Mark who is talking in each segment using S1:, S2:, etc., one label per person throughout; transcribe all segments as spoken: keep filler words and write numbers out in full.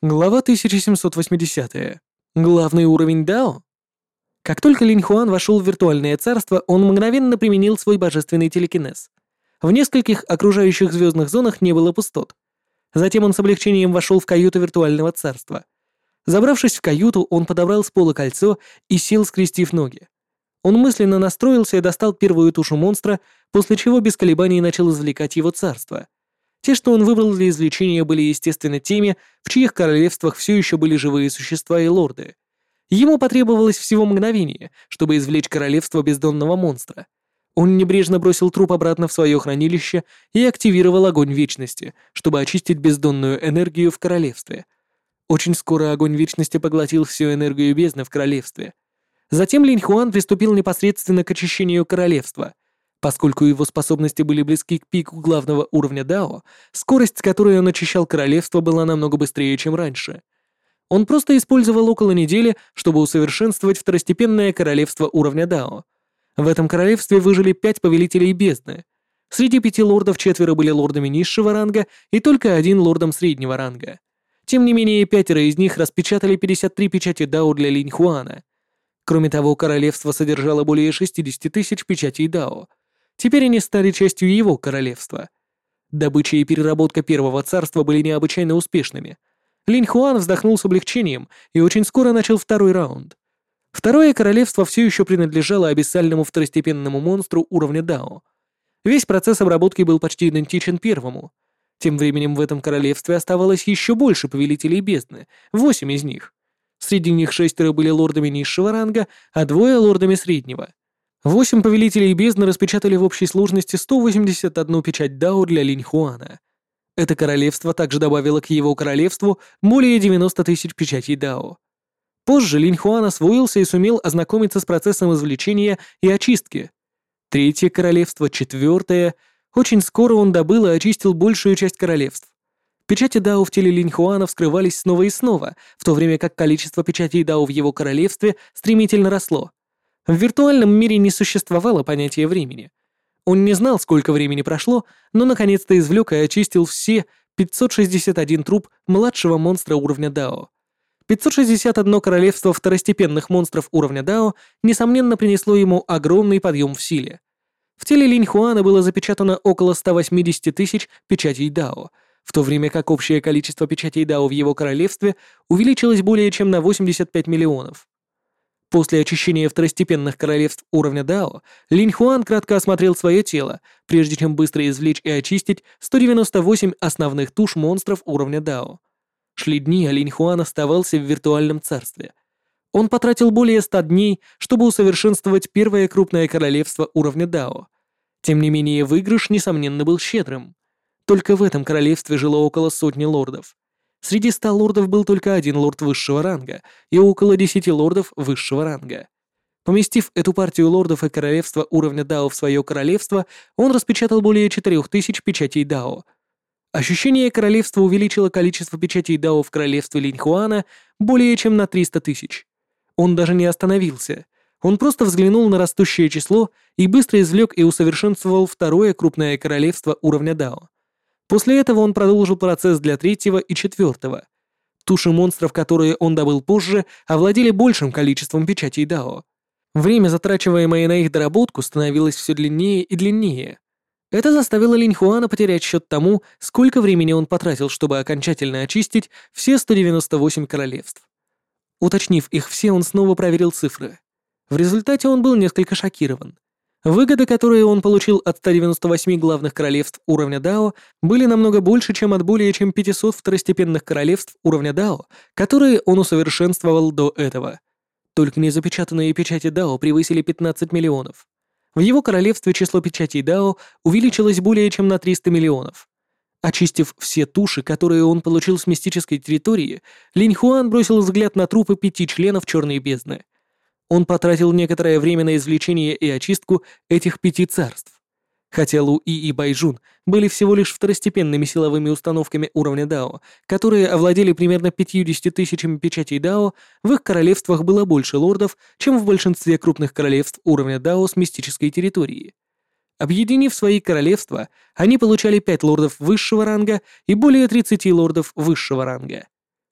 S1: Глава тысяча семьсот восьмидесятая. Главный уровень Дао? Как только Линь Хуан вошел в виртуальное царство, он мгновенно применил свой божественный телекинез. В нескольких окружающих звездных зонах не было пустот. Затем он с облегчением вошел в каюту виртуального царства. Забравшись в каюту, он подобрал с пола кольцо и сел, скрестив ноги. Он мысленно настроился и достал первую тушу монстра, после чего без колебаний начал извлекать его царство. Те, что он выбрал для извлечения, были, естественно, теми, в чьих королевствах все еще были живые существа и лорды. Ему потребовалось всего мгновение, чтобы извлечь королевство бездонного монстра. Он небрежно бросил труп обратно в свое хранилище и активировал огонь вечности, чтобы очистить бездонную энергию в королевстве. Очень скоро огонь вечности поглотил всю энергию бездны в королевстве. Затем Линь Хуан приступил непосредственно к очищению королевства. Поскольку его способности были близки к пику главного уровня Дао, скорость, с которой он очищал королевство, была намного быстрее, чем раньше. Он просто использовал около недели, чтобы усовершенствовать второстепенное королевство уровня Дао. В этом королевстве выжили пять повелителей бездны. Среди пяти лордов четверо были лордами низшего ранга и только один лордом среднего ранга. Тем не менее, пятеро из них распечатали пятьдесят три печати Дао для Линь Хуана. Кроме того, королевство содержало более шестьдесят тысяч печатей Дао. Теперь они стали частью его королевства. Добыча и переработка Первого Царства были необычайно успешными. Линь Хуан вздохнул с облегчением и очень скоро начал второй раунд. Второе королевство все еще принадлежало абиссальному второстепенному монстру уровня Дао. Весь процесс обработки был почти идентичен первому. Тем временем в этом королевстве оставалось еще больше повелителей бездны, восемь из них. Среди них шестеро были лордами низшего ранга, а двое лордами среднего. Восемь повелителей бездны распечатали в общей сложности сто восемьдесят одну печать Дао для Линь Хуана. Это королевство также добавило к его королевству более девяноста тысяч печатей Дао. Позже Линь Хуан освоился и сумел ознакомиться с процессом извлечения и очистки. Третье королевство, четвертое. Очень скоро он добыл и очистил большую часть королевств. Печати Дао в теле Линь Хуана вскрывались снова и снова, в то время как количество печатей Дао в его королевстве стремительно росло. В виртуальном мире не существовало понятия времени. Он не знал, сколько времени прошло, но наконец-то извлек и очистил все пятьсот шестьдесят один труп младшего монстра уровня Дао. пятьсот шестьдесят одно королевство второстепенных монстров уровня Дао, несомненно, принесло ему огромный подъем в силе. В теле Линь Хуана было запечатано около ста восьмидесяти тысяч печатей Дао, в то время как общее количество печатей Дао в его королевстве увеличилось более чем на восемьдесят пять миллионов. После очищения второстепенных королевств уровня Дао, Линь Хуан кратко осмотрел свое тело, прежде чем быстро извлечь и очистить сто девяносто восемь основных туш монстров уровня Дао. Шли дни, а Линь Хуан оставался в виртуальном царстве. Он потратил более ста дней, чтобы усовершенствовать первое крупное королевство уровня Дао. Тем не менее, выигрыш, несомненно, был щедрым. Только в этом королевстве жило около сотни лордов. Среди ста лордов был только один лорд высшего ранга и около десяти лордов высшего ранга. Поместив эту партию лордов и королевства уровня Дао в свое королевство, он распечатал более четырёх тысяч печатей Дао. Ощущение королевства увеличило количество печатей Дао в королевстве Линь Хуана более чем на триста тысяч. Он даже не остановился. Он просто взглянул на растущее число и быстро извлек и усовершенствовал второе крупное королевство уровня Дао. После этого он продолжил процесс для третьего и четвертого. Туши монстров, которые он добыл позже, овладели большим количеством печатей Дао. Время, затрачиваемое на их доработку, становилось все длиннее и длиннее. Это заставило Линь Хуана потерять счет тому, сколько времени он потратил, чтобы окончательно очистить все сто девяносто восемь королевств. Уточнив их все, он снова проверил цифры. В результате он был несколько шокирован. Выгоды, которые он получил от ста девяноста восьми главных королевств уровня Дао, были намного больше, чем от более чем пятисот второстепенных королевств уровня Дао, которые он усовершенствовал до этого. Только незапечатанные печати Дао превысили пятнадцать миллионов. В его королевстве число печатей Дао увеличилось более чем на триста миллионов. Очистив все туши, которые он получил с мистической территории, Линь Хуан бросил взгляд на трупы пяти членов Черной бездны. Он потратил некоторое время на извлечение и очистку этих пяти царств. Хотя Лу И и Байжун были всего лишь второстепенными силовыми установками уровня Дао, которые овладели примерно пятьюдесятью тысячами печатей Дао, в их королевствах было больше лордов, чем в большинстве крупных королевств уровня Дао с мистической территории. Объединив свои королевства, они получали пять лордов высшего ранга и более тридцати лордов высшего ранга.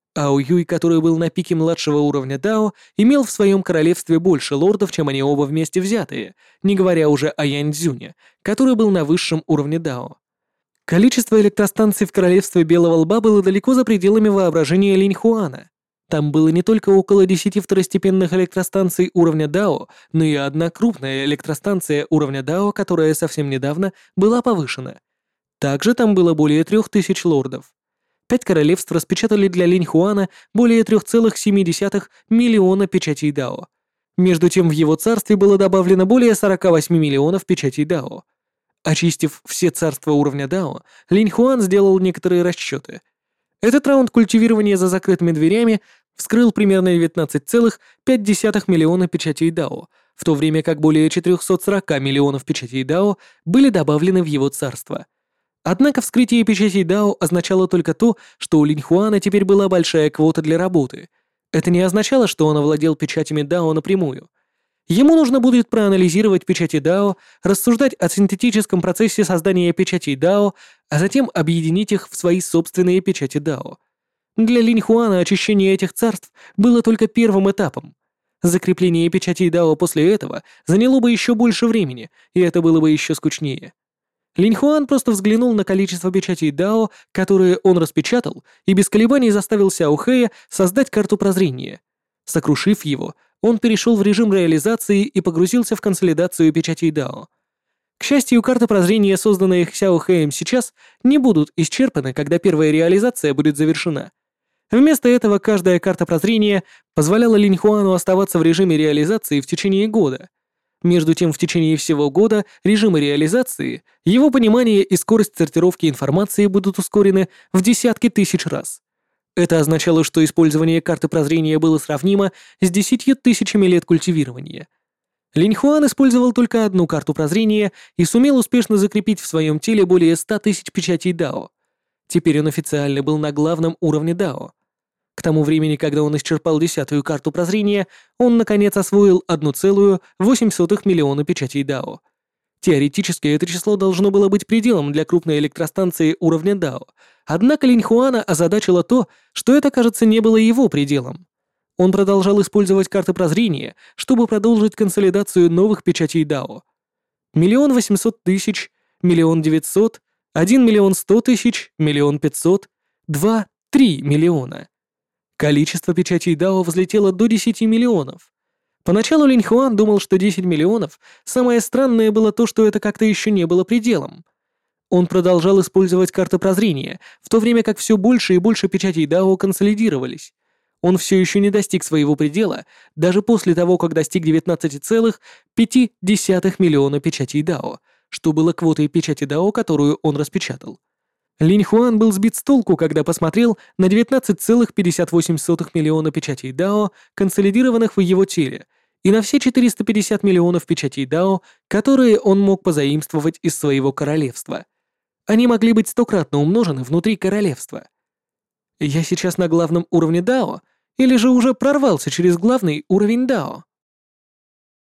S1: Ао Юй, который был на пике младшего уровня Дао, имел в своем королевстве больше лордов, чем они оба вместе взятые, не говоря уже о Янь Цзюне, который был на высшем уровне Дао. Количество электростанций в королевстве Белого Лба было далеко за пределами воображения Линь Хуана. Там было не только около десяти второстепенных электростанций уровня Дао, но и одна крупная электростанция уровня Дао, которая совсем недавно была повышена. Также там было более трех тысяч лордов. Пять королевств распечатали для Линь Хуана более три целых семь десятых миллиона печатей Дао. Между тем в его царстве было добавлено более сорок восемь миллионов печатей Дао. Очистив все царства уровня Дао, Линь Хуан сделал некоторые расчеты. Этот раунд культивирования за закрытыми дверями вскрыл примерно девятнадцать целых пять десятых миллиона печатей Дао, в то время как более четыреста сорок миллионов печатей Дао были добавлены в его царство. Однако вскрытие печатей Дао означало только то, что у Линь Хуана теперь была большая квота для работы. Это не означало, что он овладел печатями Дао напрямую. Ему нужно будет проанализировать печати Дао, рассуждать о синтетическом процессе создания печатей Дао, а затем объединить их в свои собственные печати Дао. Для Линь Хуана очищение этих царств было только первым этапом. Закрепление печатей Дао после этого заняло бы еще больше времени, и это было бы еще скучнее. Линь Хуан просто взглянул на количество печатей Дао, которые он распечатал, и без колебаний заставил Сяо Хэя создать карту прозрения. Сокрушив его, он перешел в режим реализации и погрузился в консолидацию печатей Дао. К счастью, карты прозрения, созданные Сяо Хэем сейчас, не будут исчерпаны, когда первая реализация будет завершена. Вместо этого каждая карта прозрения позволяла Линь Хуану оставаться в режиме реализации в течение года. Между тем, в течение всего года режима реализации его понимание и скорость сортировки информации будут ускорены в десятки тысяч раз. Это означало, что использование карты прозрения было сравнимо с десятью тысячами лет культивирования. Линь Хуан использовал только одну карту прозрения и сумел успешно закрепить в своем теле более ста тысяч печатей Дао. Теперь он официально был на главном уровне Дао. К тому времени, когда он исчерпал десятую карту прозрения, он наконец освоил одну целую восемь сотых миллиона печатей Дао. Теоретически это число должно было быть пределом для крупной электростанции уровня Дао, однако Линь Хуана озадачило то, что это, кажется, не было его пределом. Он продолжал использовать карты прозрения, чтобы продолжить консолидацию новых печатей Дао. Миллион восемьсот тысяч, миллион девятьсот, один миллион сто тысяч, миллион пятьсот, два, три миллиона. Количество печатей Дао взлетело до десяти миллионов. Поначалу Линь Хуан думал, что десять миллионов, самое странное было то, что это как-то еще не было пределом. Он продолжал использовать карты прозрения, в то время как все больше и больше печатей Дао консолидировались. Он все еще не достиг своего предела, даже после того, как достиг девятнадцати целых пяти десятых миллиона печатей Дао, что было квотой печати Дао, которую он распечатал. Линь Хуан был сбит с толку, когда посмотрел на девятнадцать целых пятьдесят восемь сотых миллиона печатей Дао, консолидированных в его теле, и на все четыреста пятьдесят миллионов печатей Дао, которые он мог позаимствовать из своего королевства. Они могли быть стократно умножены внутри королевства. Я сейчас на главном уровне Дао, или же уже прорвался через главный уровень Дао?